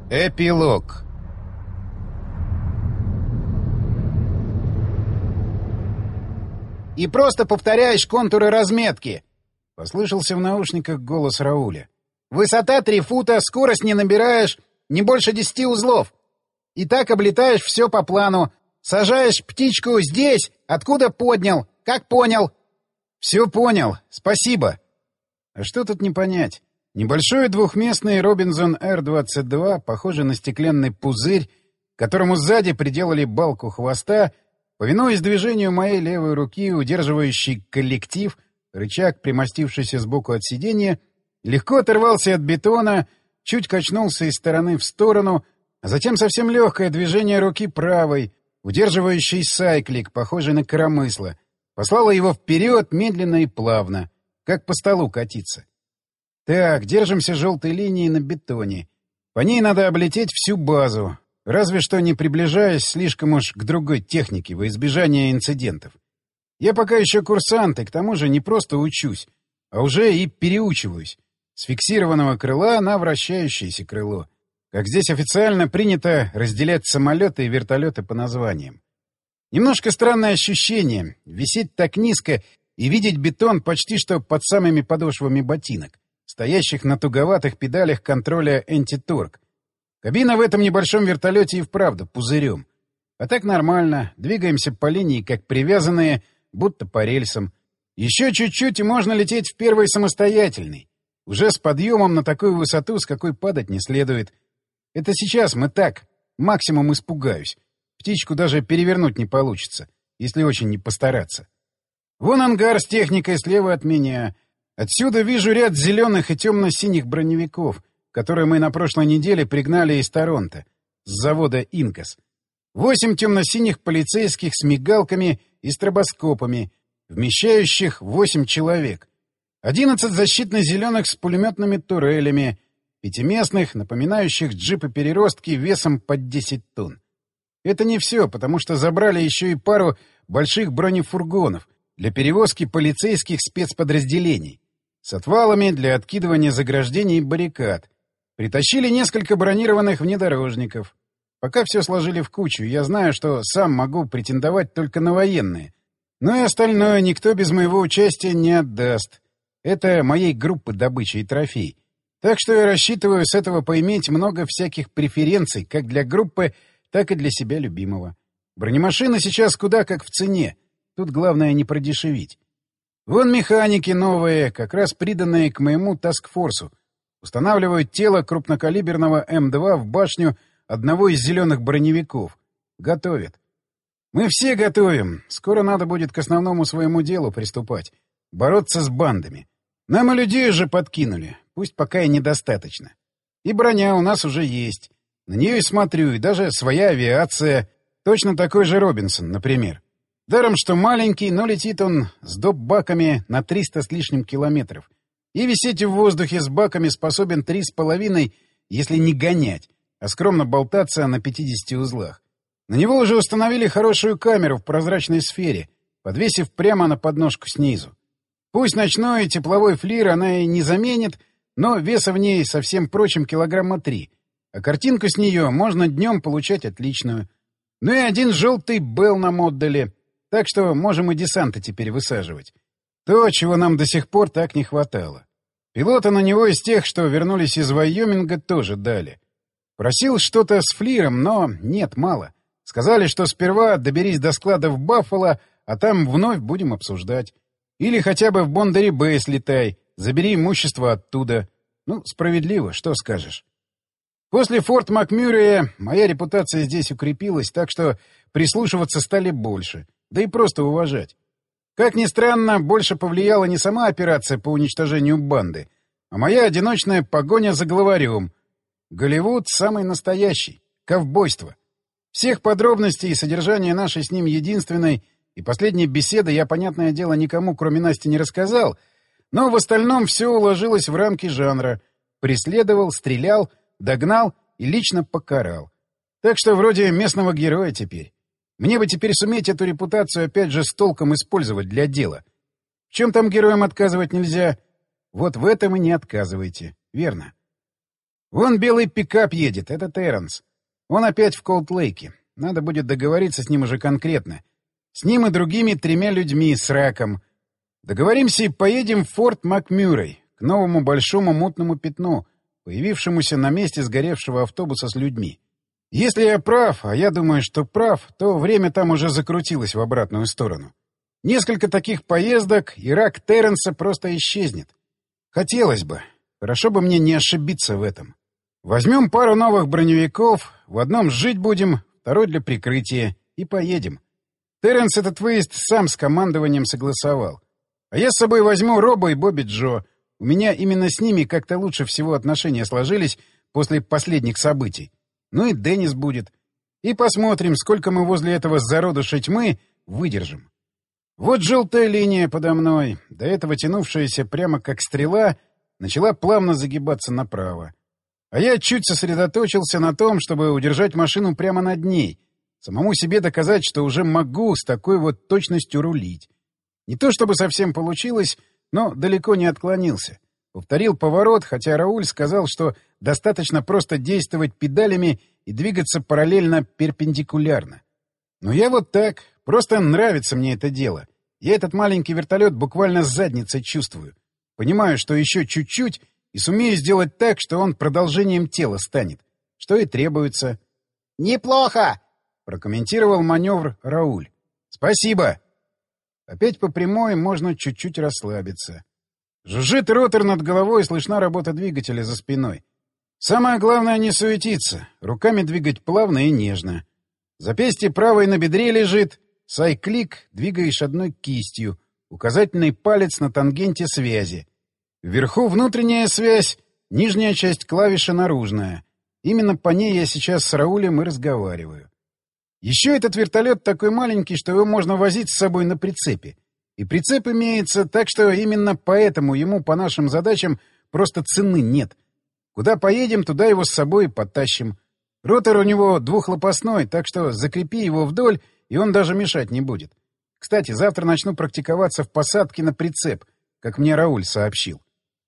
Эпилог. «И просто повторяешь контуры разметки!» — послышался в наушниках голос Рауля. «Высота 3 фута, скорость не набираешь, не больше 10 узлов. И так облетаешь все по плану. Сажаешь птичку здесь, откуда поднял, как понял?» «Все понял, спасибо». А что тут не понять? Небольшой двухместный Робинзон Р-22, похожий на стеклянный пузырь, которому сзади приделали балку хвоста, повинуясь движению моей левой руки, удерживающей коллектив, рычаг, примостившийся сбоку от сиденья, легко оторвался от бетона, чуть качнулся из стороны в сторону, а затем совсем легкое движение руки правой, удерживающей сайклик, похожий на коромысло, послало его вперед медленно и плавно, как по столу катиться. Так, держимся желтой линии на бетоне. По ней надо облететь всю базу, разве что не приближаясь слишком уж к другой технике во избежание инцидентов. Я пока еще курсант, и к тому же не просто учусь, а уже и переучиваюсь. С фиксированного крыла на вращающееся крыло. Как здесь официально принято разделять самолеты и вертолеты по названиям. Немножко странное ощущение — висеть так низко и видеть бетон почти что под самыми подошвами ботинок, стоящих на туговатых педалях контроля антиторг. Кабина в этом небольшом вертолете и вправду пузырем. А так нормально, двигаемся по линии, как привязанные, будто по рельсам. Еще чуть-чуть, и можно лететь в первый самостоятельный. Уже с подъемом на такую высоту, с какой падать не следует. Это сейчас мы так, максимум испугаюсь. Птичку даже перевернуть не получится, если очень не постараться. Вон ангар с техникой слева от меня. Отсюда вижу ряд зеленых и темно-синих броневиков, которые мы на прошлой неделе пригнали из Торонто, с завода «Инкас». 8 темно-синих полицейских с мигалками и стробоскопами, вмещающих 8 человек. 11 защитно-зеленых с пулеметными турелями, пятиместных, напоминающих джипы-переростки весом под 10 тонн. Это не все, потому что забрали еще и пару больших бронефургонов для перевозки полицейских спецподразделений, с отвалами для откидывания заграждений и баррикад. Притащили несколько бронированных внедорожников. Пока все сложили в кучу, я знаю, что сам могу претендовать только на военные. Но и остальное никто без моего участия не отдаст. Это моей группы добычи и трофей. Так что я рассчитываю с этого поиметь много всяких преференций как для группы, так и для себя любимого. Бронемашины сейчас куда как в цене. Тут главное не продешевить. Вон механики новые, как раз приданные к моему таскфорсу. Устанавливают тело крупнокалиберного М2 в башню одного из зеленых броневиков. Готовят. Мы все готовим. Скоро надо будет к основному своему делу приступать. Бороться с бандами. Нам и людей уже подкинули. Пусть пока и недостаточно. И броня у нас уже есть. На нее и смотрю, и даже своя авиация. Точно такой же Робинсон, например. Даром, что маленький, но летит он с доп-баками на 300 с лишним километров. И висеть в воздухе с баками способен 3,5, если не гонять, а скромно болтаться на 50 узлах. На него уже установили хорошую камеру в прозрачной сфере, подвесив прямо на подножку снизу. Пусть ночной и тепловой флир она и не заменит, но веса в ней со всем прочим килограмма 3, а картинку с нее можно днем получать отличную. Ну и один желтый Белл нам отдали, так что можем и десанта теперь высаживать. То, чего нам до сих пор так не хватало. Пилота на него из тех, что вернулись из Вайоминга, тоже дали. Просил что-то с флиром, но нет, мало. Сказали, что сперва доберись до склада в Баффало, а там вновь будем обсуждать. Или хотя бы в Бондари-Бэй слетай, забери имущество оттуда. Ну, справедливо, что скажешь. После Форт Макмюррея моя репутация здесь укрепилась, так что прислушиваться стали больше, да и просто уважать. Как ни странно, больше повлияла не сама операция по уничтожению банды, а моя одиночная погоня за главарем. Голливуд самый настоящий. Ковбойство. Всех подробностей и содержания нашей с ним единственной и последней беседы я, понятное дело, никому, кроме Насти, не рассказал, но в остальном все уложилось в рамки жанра. Преследовал, стрелял, догнал и лично покарал. Так что вроде местного героя теперь. Мне бы теперь суметь эту репутацию опять же с толком использовать для дела. В чем там героям отказывать нельзя? Вот в этом и не отказывайте. Верно. Вон белый пикап едет, это Терренс. Он опять в Колд-Лейке. Надо будет договориться с ним уже конкретно. С ним и другими 3 людьми с раком. Договоримся и поедем в Форт Макмюррей, к новому большому мутному пятну, появившемуся на месте сгоревшего автобуса с людьми. Если я прав, а я думаю, что прав, то время там уже закрутилось в обратную сторону. Несколько таких поездок, и рак Терренса просто исчезнет. Хотелось бы. Хорошо бы мне не ошибиться в этом. Возьмем пару новых броневиков, в одном жить будем, второй для прикрытия, и поедем. Терренс этот выезд сам с командованием согласовал. А я с собой возьму Роба и Бобби Джо. У меня именно с ними как-то лучше всего отношения сложились после последних событий. Ну и Деннис будет. И посмотрим, сколько мы возле этого зародыша тьмы выдержим. Вот желтая линия подо мной, до этого тянувшаяся прямо как стрела, начала плавно загибаться направо. А я чуть сосредоточился на том, чтобы удержать машину прямо над ней, самому себе доказать, что уже могу с такой вот точностью рулить. Не то чтобы совсем получилось, но далеко не отклонился. Повторил поворот, хотя Рауль сказал, что достаточно просто действовать педалями и двигаться параллельно перпендикулярно. Но я вот так, просто нравится мне это дело. Я этот маленький вертолет буквально с задницей чувствую. Понимаю, что еще чуть-чуть, и сумею сделать так, что он продолжением тела станет. Что и требуется. «Неплохо!» — прокомментировал маневр Рауль. «Спасибо!» Опять по прямой можно чуть-чуть расслабиться. Жужжит ротор над головой, слышна работа двигателя за спиной. Самое главное — не суетиться, руками двигать плавно и нежно. Запястье правой на бедре лежит, сайклик двигаешь одной кистью, указательный палец на тангенте связи. Вверху внутренняя связь, нижняя часть клавиши наружная. Именно по ней я сейчас с Раулем и разговариваю. Еще этот вертолет такой маленький, что его можно возить с собой на прицепе. И прицеп имеется, так что именно поэтому ему по нашим задачам просто цены нет. Куда поедем, туда его с собой и подтащим. Ротор у него двухлопастной, так что закрепи его вдоль, и он даже мешать не будет. Кстати, завтра начну практиковаться в посадке на прицеп, как мне Рауль сообщил.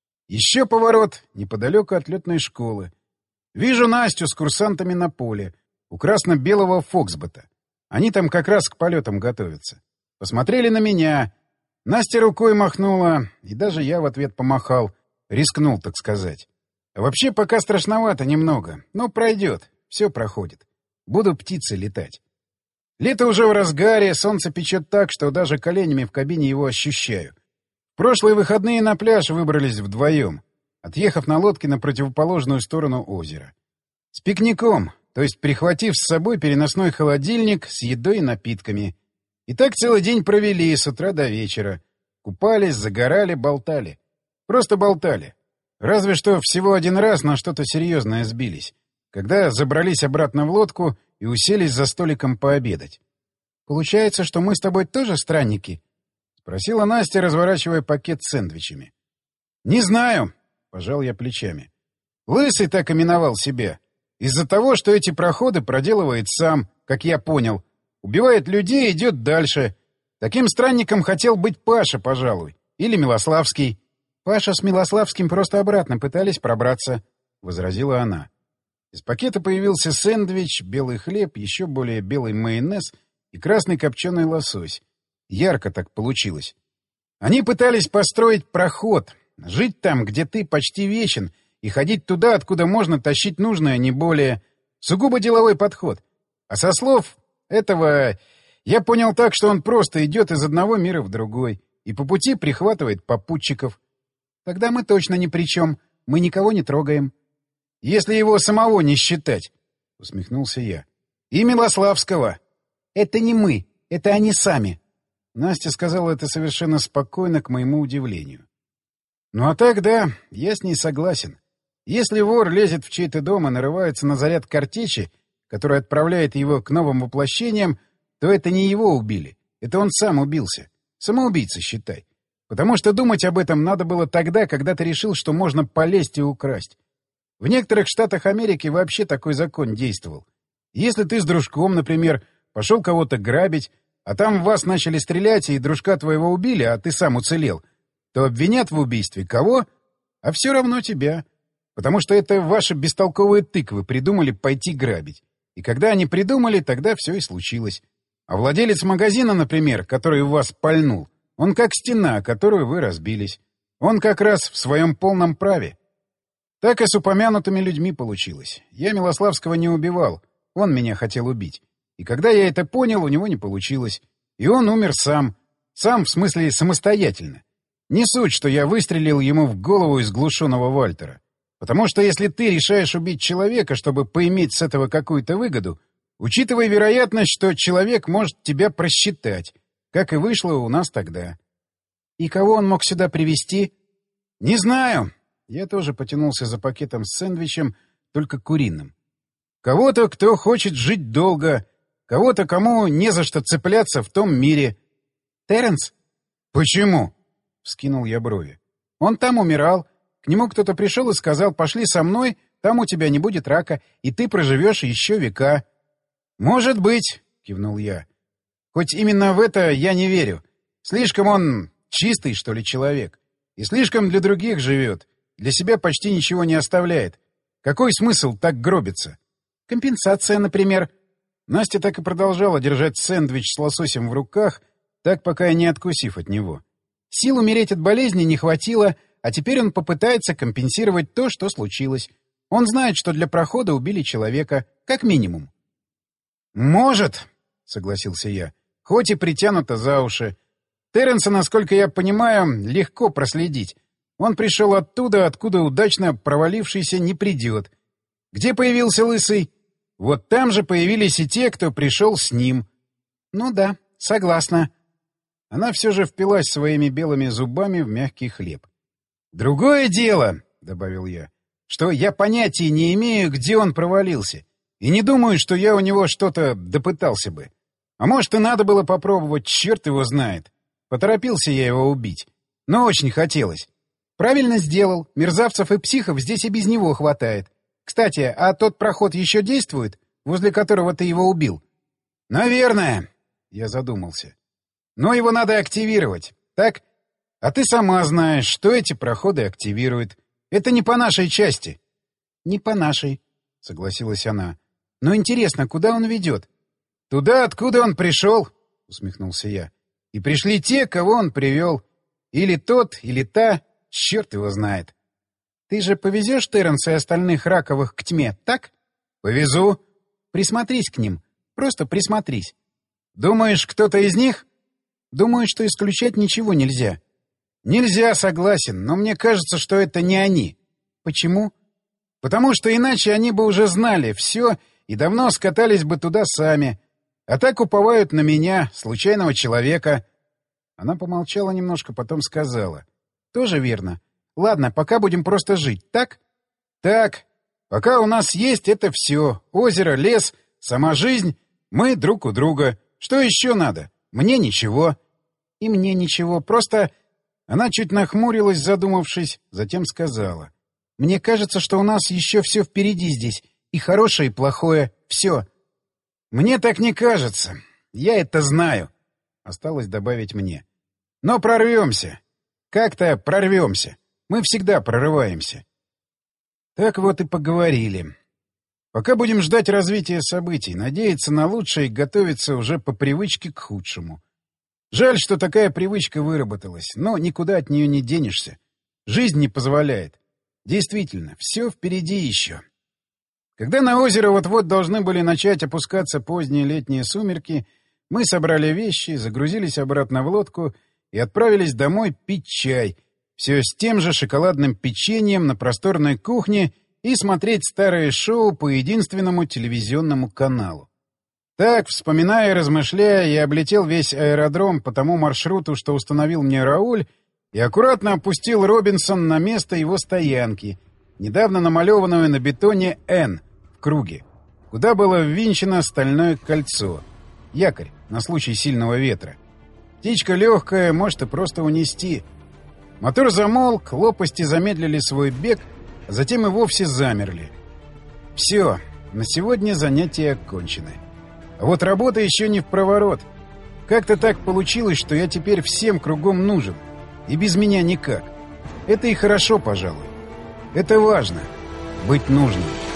Еще поворот, неподалеку от летной школы. Вижу Настю с курсантами на поле, у красно-белого Фоксбета. Они там как раз к полетам готовятся. Посмотрели на меня. Настя рукой махнула, и даже я в ответ помахал. Рискнул, так сказать. А вообще пока страшновато немного, но пройдет, все проходит. Буду птицей летать. Лето уже в разгаре, солнце печет так, что даже коленями в кабине его ощущаю. В прошлые выходные на пляж выбрались вдвоем, отъехав на лодке на противоположную сторону озера. С пикником, то есть прихватив с собой переносной холодильник с едой и напитками. И так целый день провели с утра до вечера. Купались, загорали, болтали. Просто болтали. Разве что всего один раз на что-то серьезное сбились, когда забрались обратно в лодку и уселись за столиком пообедать. «Получается, что мы с тобой тоже странники?» — спросила Настя, разворачивая пакет с сэндвичами. «Не знаю», — пожал я плечами. «Лысый так именовал себя. Из-за того, что эти проходы проделывает сам, как я понял. Убивает людей и идет дальше. Таким странником хотел быть Паша, пожалуй. Или Милославский». «Паша с Милославским просто обратно пытались пробраться», — возразила она. Из пакета появился сэндвич, белый хлеб, еще более белый майонез и красный копченый лосось. Ярко так получилось. Они пытались построить проход, жить там, где ты почти вечен, и ходить туда, откуда можно тащить нужное, не более. Сугубо деловой подход. А со слов этого я понял так, что он просто идет из одного мира в другой и по пути прихватывает попутчиков. «Тогда мы точно ни при чем. Мы никого не трогаем». «Если его самого не считать», — усмехнулся я. «И Милославского». «Это не мы. Это они сами». Настя сказала это совершенно спокойно, к моему удивлению. «Ну а так, да, я с ней согласен. Если вор лезет в чей-то дом и нарывается на заряд картечи, который отправляет его к новым воплощениям, то это не его убили. Это он сам убился. Самоубийца, считай. Потому что думать об этом надо было тогда, когда ты решил, что можно полезть и украсть. В некоторых штатах Америки вообще такой закон действовал. Если ты с дружком, например, пошел кого-то грабить, а там в вас начали стрелять, и дружка твоего убили, а ты сам уцелел, то обвинят в убийстве кого? А все равно тебя. Потому что это ваши бестолковые тыквы придумали пойти грабить. И когда они придумали, тогда все и случилось. А владелец магазина, например, который в вас пальнул, он как стена, о которую вы разбились. Он как раз в своем полном праве. Так и с упомянутыми людьми получилось. Я Милославского не убивал, он меня хотел убить. И когда я это понял, у него не получилось. И он умер сам. Сам, в смысле, самостоятельно. Не суть, что я выстрелил ему в голову из глушеного Вальтера. Потому что если ты решаешь убить человека, чтобы поиметь с этого какую-то выгоду, учитывай вероятность, что человек может тебя просчитать, как и вышло у нас тогда. И кого он мог сюда привезти? Не знаю. Я тоже потянулся за пакетом с сэндвичем, только куриным. Кого-то, кто хочет жить долго, кого-то, кому не за что цепляться в том мире. Терренс? Почему? Вскинул я брови. Он там умирал. К нему кто-то пришел и сказал: пошли со мной, там у тебя не будет рака, и ты проживешь еще века. Может быть, кивнул я. Хоть именно в это я не верю. Слишком он чистый, что ли, человек. И слишком для других живет. Для себя почти ничего не оставляет. Какой смысл так гробиться? Компенсация, например. Настя так и продолжала держать сэндвич с лососем в руках, так пока и не откусив от него. Сил умереть от болезни не хватило, а теперь он попытается компенсировать то, что случилось. Он знает, что для прохода убили человека, как минимум. «Может», — согласился я, — «хоть и притянуто за уши. Терренса, насколько я понимаю, легко проследить. Он пришел оттуда, откуда удачно провалившийся не придет. Где появился Лысый? Вот там же появились и те, кто пришел с ним». «Ну да, согласна». Она все же впилась своими белыми зубами в мягкий хлеб. «Другое дело», — добавил я, — «что я понятия не имею, где он провалился. И не думаю, что я у него что-то допытался бы. А может, и надо было попробовать, черт его знает. Поторопился я его убить. Но очень хотелось. Правильно сделал. Мерзавцев и психов здесь и без него хватает. Кстати, а тот проход еще действует, возле которого ты его убил?» «Наверное», — я задумался. «Но его надо активировать, так? А ты сама знаешь, что эти проходы активируют. Это не по нашей части». «Не по нашей», — согласилась она. «Но интересно, куда он ведет?» «Туда, откуда он пришел», — усмехнулся я. «И пришли те, кого он привел. Или тот, или та, черт его знает». «Ты же повезешь Терренса и остальных раковых к тьме, так?» «Повезу». «Присмотрись к ним. Просто присмотрись». «Думаешь, кто-то из них?» «Думаю, что исключать ничего нельзя». «Нельзя, согласен, но мне кажется, что это не они». «Почему?» «Потому что иначе они бы уже знали все и давно скатались бы туда сами. А так уповают на меня, случайного человека». Она помолчала немножко, потом сказала. «Тоже верно. Ладно, пока будем просто жить, так?» «Так. Пока у нас есть это все. Озеро, лес, сама жизнь. Мы друг у друга. Что еще надо? Мне ничего». «И мне ничего. Просто...» Она чуть нахмурилась, задумавшись, затем сказала. «Мне кажется, что у нас еще все впереди здесь. И хорошее, и плохое. Все». «Мне так не кажется. Я это знаю», — осталось добавить мне. «Но прорвемся. Как-то прорвемся. Мы всегда прорываемся». Так вот и поговорили. Пока будем ждать развития событий, надеяться на лучшее и готовиться уже по привычке к худшему. Жаль, что такая привычка выработалась, но никуда от нее не денешься. Жизнь не позволяет. Действительно, все впереди еще. Когда на озеро вот-вот должны были начать опускаться поздние летние сумерки, мы собрали вещи, загрузились обратно в лодку и отправились домой пить чай, все с тем же шоколадным печеньем на просторной кухне и смотреть старые шоу по единственному телевизионному каналу. Так, вспоминая и размышляя, я облетел весь аэродром по тому маршруту, что установил мне Рауль, и аккуратно опустил Робинсон на место его стоянки, недавно намалеванную на бетоне «Н» в круге, куда было ввинчено стальное кольцо, якорь на случай сильного ветра. Птичка легкая, может и просто унести. Мотор замолк, лопасти замедлили свой бег, а затем и вовсе замерли. Все, на сегодня занятия окончены. А вот работа еще не впроворот. Как-то так получилось, что я теперь всем кругом нужен. И без меня никак. Это и хорошо, пожалуй. Это важно. быть нужным.